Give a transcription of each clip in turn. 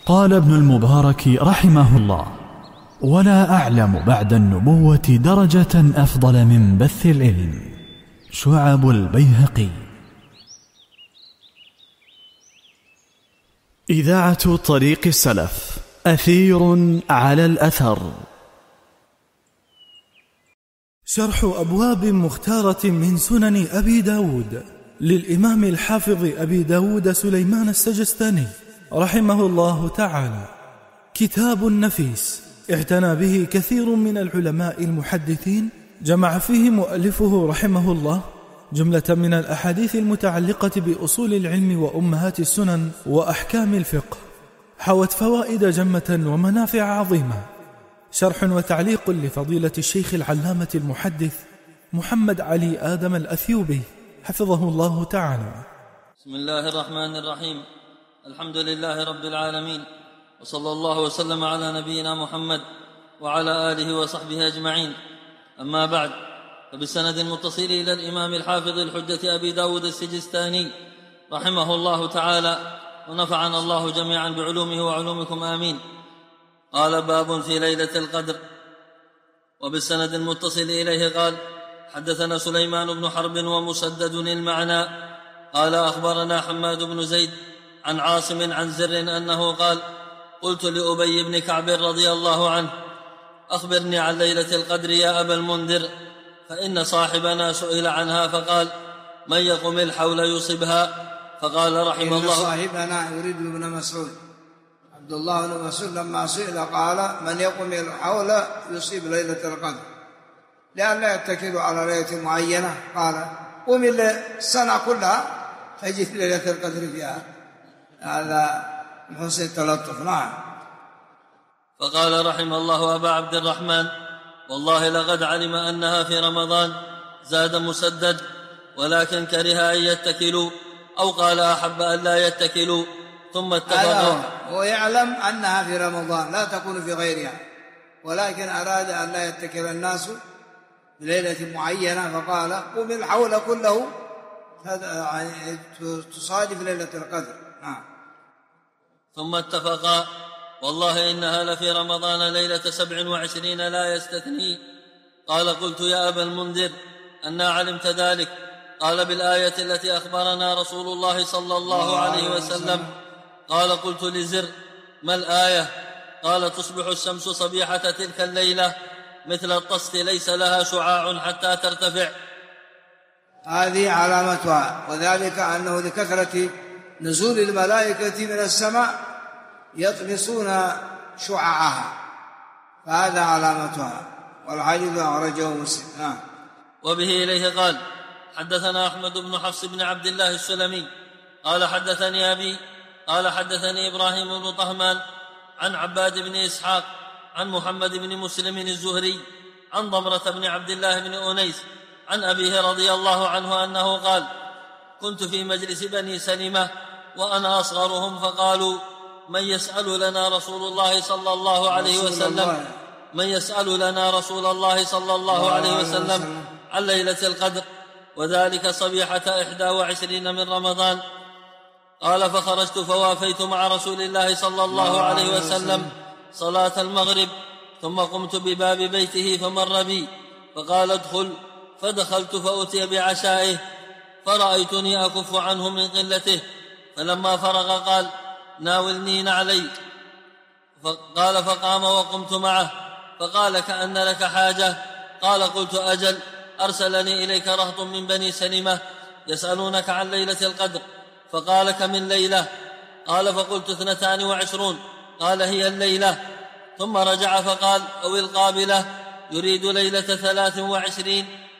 قال ابن المبارك رحمه الله: ولا أعلم بعد النبوة درجة أفضل من بث العلم. شعب البيهقي. إذاعة طريق السلف، أثير على الأثر. شرح أبواب مختارة من سنن أبي داود للإمام الحافظ أبي داود سليمان السجستاني رحمه الله تعالى. كتاب نفيس اعتنى به كثير من العلماء المحدثين، جمع فيه مؤلفه رحمه الله جملة من الأحاديث المتعلقة بأصول العلم وأمهات السنن وأحكام الفقه، حوت فوائد جمة ومنافع عظيمة. شرح وتعليق لفضيلة الشيخ العلامة المحدث محمد علي آدم الأثيوبي حفظه الله تعالى. بسم الله الرحمن الرحيم. الحمد لله رب العالمين، وصلى الله وسلم على نبينا محمد وعلى آله وصحبه أجمعين. أما بعد، فبالسند المتصل إلى الإمام الحافظ الحجة أبي داود السجستاني رحمه الله تعالى، ونفعنا الله جميعا بعلومه وعلومكم آمين. قال: باب في ليلة القدر. وبالسند المتصل إليه قال: حدثنا سليمان بن حرب ومسدد المعنى قال: أخبرنا حماد بن زيد عن عاصم عن زر أنه قال: قلت لأبي بن كعب رضي الله عنه: أخبرني عن ليلة القدر يا أبا المنذر، فإن صاحبنا سئل عنها فقال: من يقم الحول يصبها؟ فقال رحمه الله. صاحبنا يريد ابن مسعود، عبد الله بن مسعود، لما سئل قال: من يقم الحول يصيب ليلة القدر، لأن لا يتكل على ليلة معينة. قال: قم السنة كلها تجد ليلة القدر فيها. هذا من حسن التلطف. نعم. فقال رحمه الله: أبا عبد الرحمن، والله لقد علم أنها في رمضان. زاد مسدد: ولكن كره أن يتكلوا، أو قال أحب أن لا يتكلوا. ثم اتفقوا. هو يعلم أنها في رمضان لا تكون في غيرها، ولكن أراد أن لا يتكل الناس بليلة معينة، فقال: قم الحول كله تصادف ليلة القدر. نعم. ثم اتفقا: والله إنها لفي رمضان ليلة 27 لا يستثني. قال: قلت يا أبا المنذر، أنا علمت ذلك؟ قال: بالآية التي أخبرنا رسول الله صلى الله عليه وسلم. قال: قلت لزر: ما الآية؟ قال: تصبح الشمس صبيحة تلك الليلة مثل الطست ليس لها شعاع حتى ترتفع. هذه علامتها، وذلك أنه لكثرة نزول الملائكة من السماء يطمسون شعاعها، فهذا علامتها. والحديث أخرجه مسلم. وبه إليه قال: حدثنا أحمد بن حفص بن عبد الله السلمي قال: حدثني أبي قال: حدثني إبراهيم بن طهمان عن عباد بن إسحاق عن محمد بن مسلم الزهري عن ضمرة بن عبد الله بن أنيس عن أبيه رضي الله عنه أنه قال: كنت في مجلس بني سلمة وأنا أصغرهم، فقالوا: من يسأل لنا رسول الله صلى الله عليه وسلم عن ليلة القدر، وذلك صبيحة 21 من رمضان. قال: فخرجت فوافيت مع رسول الله صلى الله عليه وسلم صلاة المغرب، ثم قمت بباب بيته فمر بي فقال: ادخل. فدخلت فأتي بعشائه، فرأيتني أكف عنه من قلته، فلما فرغ قال: ناولني نعلي. قال: فقام وقمت معه، فقال: كأن لك حاجة؟ قال: قلت: أجل، أرسلني إليك رهط من بني سلمة يسألونك عن ليلة القدر. فقال: كمن ليلة؟ قال: فقلت: 22. قال: هي الليلة. ثم رجع فقال: أو القابلة، يريد ليلة 23.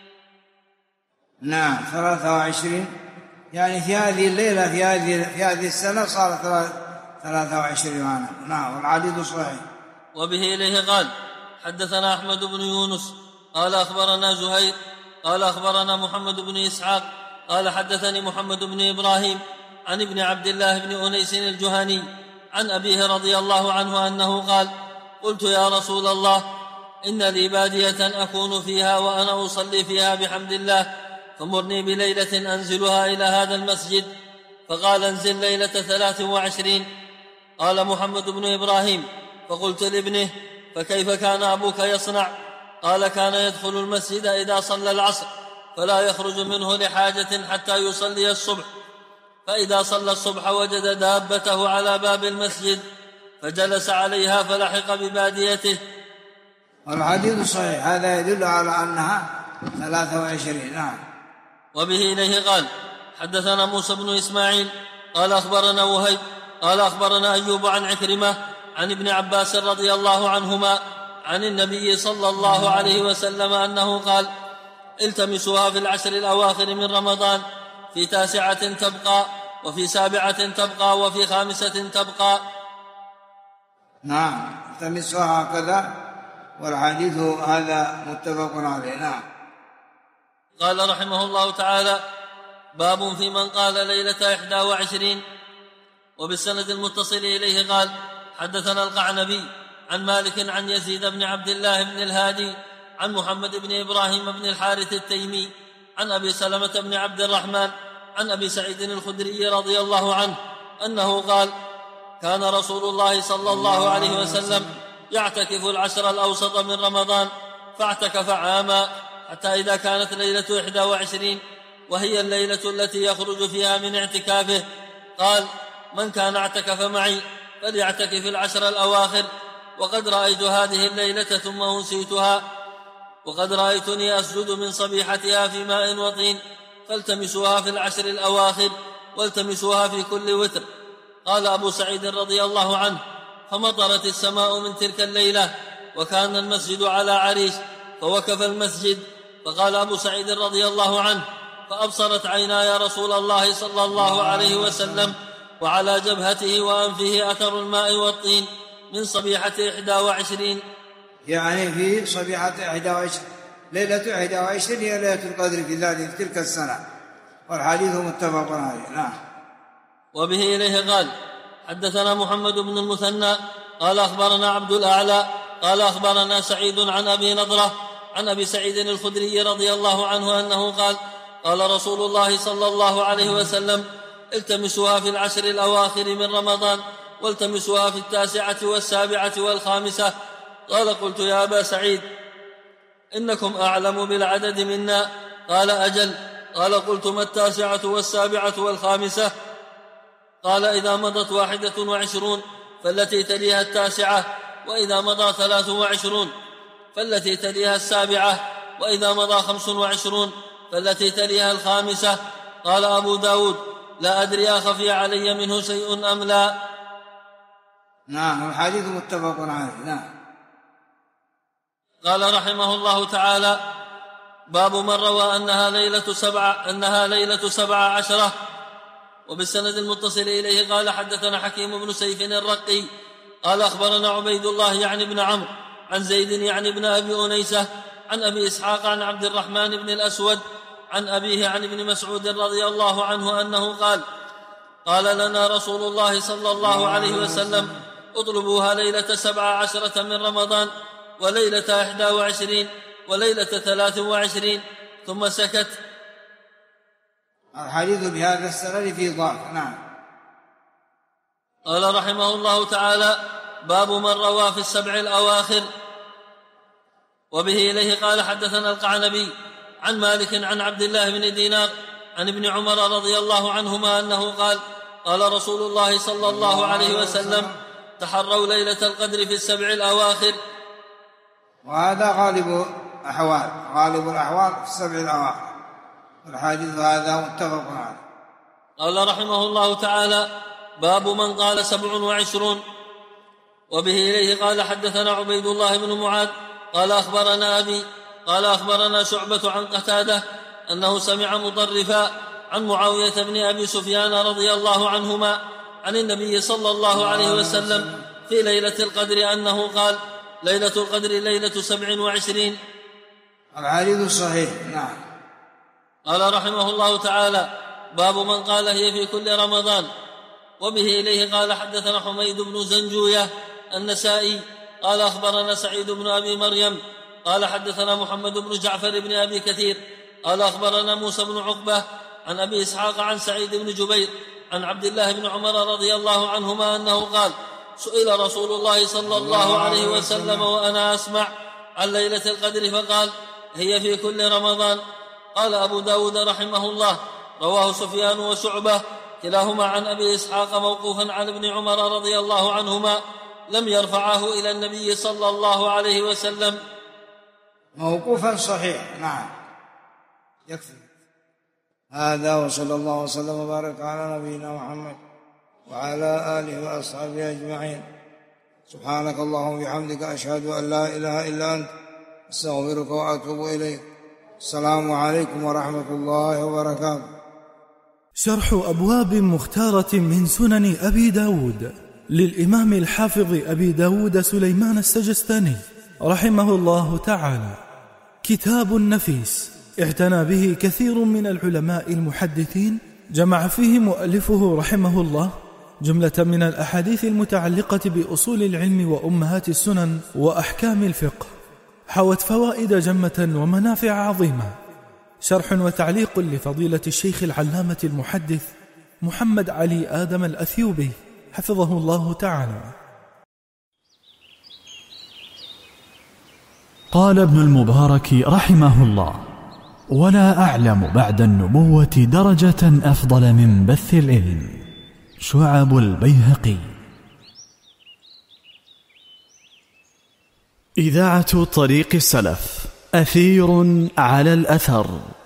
نعم، 23، يعني في هذه الليلة في هذه السنة صارت 23. نعم، والعديد صحيح. وبه إليه قال: حدثنا أحمد بن يونس قال: أخبرنا زهير قال: أخبرنا محمد بن إسحاق قال: حدثني محمد بن إبراهيم عن ابن عبد الله بن أنيس الجهني عن أبيه رضي الله عنه أنه قال: قلت يا رسول الله، إن لي بادية أكون فيها وأنا أصلي فيها بحمد الله، فمرني بليلة أنزلها إلى هذا المسجد. فقال: انزل ليلة 23. قال محمد بن إبراهيم: فقلت لابنه: فكيف كان أبوك يصنع؟ قال: كان يدخل المسجد إذا صلى العصر فلا يخرج منه لحاجة حتى يصلي الصبح، فإذا صلى الصبح وجد دابته على باب المسجد فجلس عليها فلحق بباديته. والحديث صحيح، هذا يدل على أنها 23. نعم. وبه إليه قال: حدثنا موسى بن إسماعيل قال أخبرنا وهيب قال أخبرنا أيوب عن عكرمة عن ابن عباس رضي الله عنهما عن النبي صلى الله عليه وسلم أنه قال: التمسوها في العشر الأواخر من رمضان، في 9 تبقى، وفي 7 تبقى، وفي 5 تبقى. نعم، التمسوها هكذا، والحديث هذا متفق عليه. نعم. قال رحمه الله تعالى: باب في من قال ليلة 21. وبالسند المتصل إليه قال: حدثنا القعنبي عن مالك عن يزيد بن عبد الله بن الهادي عن محمد بن إبراهيم بن الحارث التيمي عن أبي سلمة بن عبد الرحمن عن أبي سعيد الخدري رضي الله عنه أنه قال: كان رسول الله صلى الله عليه وسلم يعتكف العشر الأوسط من رمضان، فاعتكف عاما حتى إذا كانت ليلة 21 وهي الليلة التي يخرج فيها من اعتكافه قال: من كان اعتكف معي فليعتكف العشر الأواخر، وقد رأيت هذه الليلة ثم أنسيتها، وقد رأيتني أسجد من صبيحتها في ماء وطين، فالتمسوها في العشر الأواخر والتمسوها في كل وتر. قال أبو سعيد رضي الله عنه: فمطرت السماء من تلك الليلة، وكان المسجد على عريش، فوقف المسجد، فقال أبو سعيد رضي الله عنه: فأبصرت عيناي رسول الله صلى الله عليه وسلم، وعلى جبهته وأنفه أثر الماء والطين من صبيحة 21. يعني في صبيحة 21، ليلة 21 هي ليلة القدر في ذلك تلك السنة، والحديث متفق عليه. نعم. وبه إليه قال: حدثنا محمد بن المثنى قال أخبرنا عبد الأعلى قال أخبرنا سعيد عن أبي نضرة عن أبي سعيد الخدري رضي الله عنه أنه قال: قال رسول الله صلى الله عليه وسلم: التمسوها في العشر الأواخر من رمضان، والتمسوها في 9 و7 و5. قال: قلت يا أبا سعيد إنكم أعلم بالعدد منا. قال: أجل. قال: قلت ما 9 و7 و5؟ قال: إذا مضت 21 فالتي تليها 9، وإذا مضى 23 فالتي تليها 7، وإذا مضى 25 فالتي تليها 5. قال أبو داود: لا أدري أخفي علي منه شيء أم لا. نعم، الحديث متفق عليه. نعم. قال رحمه الله تعالى: باب من روى أنها ليلة 17. وبالسند المتصل إليه قال: حدثنا حكيم بن سيف الرقي قال أخبرنا عبيد الله يعني بن عمرو عن زيد يعني بن أبي أنيسة عن أبي إسحاق عن عبد الرحمن بن الأسود عن أبيه عن ابن مسعود رضي الله عنه أنه قال: قال لنا رسول الله صلى الله عليه وسلم: اطلبوها ليلة 17 من رمضان، وليلة 21، وليلة 23، ثم سكت. الحديث بهذا السند فيه ضعف. نعم. قال رحمه الله تعالى: باب من روى في 7 الأواخر. وبه إليه قال: حدثنا القعنبي عن مالك عن عبد الله بن دينار عن ابن عمر رضي الله عنهما أنه قال: قال رسول الله صلى الله عليه وسلم: تحروا ليلة القدر في 7 الأواخر. وهذا غالب الأحوال في 7 الأواخر، والحديث هذا متفق عليه. قال رحمه الله تعالى: باب من قال 27. وبه إليه قال: حدثنا عبيد الله بن معاذ قال أخبرنا أبي قال أخبرنا شعبة عن قتادة أنه سمع مطرفا عن معاوية بن أبي سفيان رضي الله عنهما عن النبي صلى الله عليه وسلم في ليلة القدر أنه قال: ليلة القدر ليلة 27. الحديث صحيح. نعم. قال رحمه الله تعالى: باب من قال هي في كل رمضان. وبه إليه قال: حدثنا حميد بن زنجوية النسائي قال أخبرنا سعيد بن أبي مريم قال حدثنا محمد بن جعفر بن أبي كثير قال أخبرنا موسى بن عقبة عن أبي إسحاق عن سعيد بن جبير عن عبد الله بن عمر رضي الله عنهما أنه قال: سئل رسول الله صلى الله عليه وسلم وأنا أسمع عن ليلة القدر فقال: هي في كل رمضان. قال أبو داود رحمه الله: رواه سفيان وشعبة كلاهما عن أبي إسحاق موقوفا عن ابن عمر رضي الله عنهما، لم يرفعه إلى النبي صلى الله عليه وسلم. موقوفا صحيح. نعم، يكفي هذا. وصلى الله وسلم وبارك على نبينا محمد وعلى آله وأصحابه أجمعين. سبحانك اللهم وبحمدك، أشهد أن لا إله إلا أنت، أستغفرك وأتوب إليك. السلام عليكم ورحمة الله وبركاته. شرح أبواب مختارة من سنن أبي داود للإمام الحافظ أبي داود سليمان السجستاني رحمه الله تعالى، كتاب نفيس اعتنى به كثير من العلماء المحدثين، جمع فيه مؤلفه رحمه الله جملة من الأحاديث المتعلقة بأصول العلم وأمهات السنن وأحكام الفقه، حوت فوائد جمة ومنافع عظيمة. شرح وتعليق لفضيلة الشيخ العلامة المحدث محمد علي آدم الأثيوبي حفظه الله تعالى. قال ابن المبارك رحمه الله: ولا أعلم بعد النبوة درجة أفضل من بث العلم. شعب البيهقي. إذاعة طريق السلف، أثير على الأثر.